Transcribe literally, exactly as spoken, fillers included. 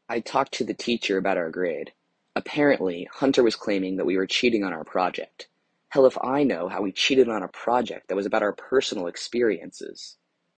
I talked to the teacher about our grade. Apparently, Hunter was claiming that we were cheating on our project. Hell if I know how we cheated on a project that was about our personal experiences.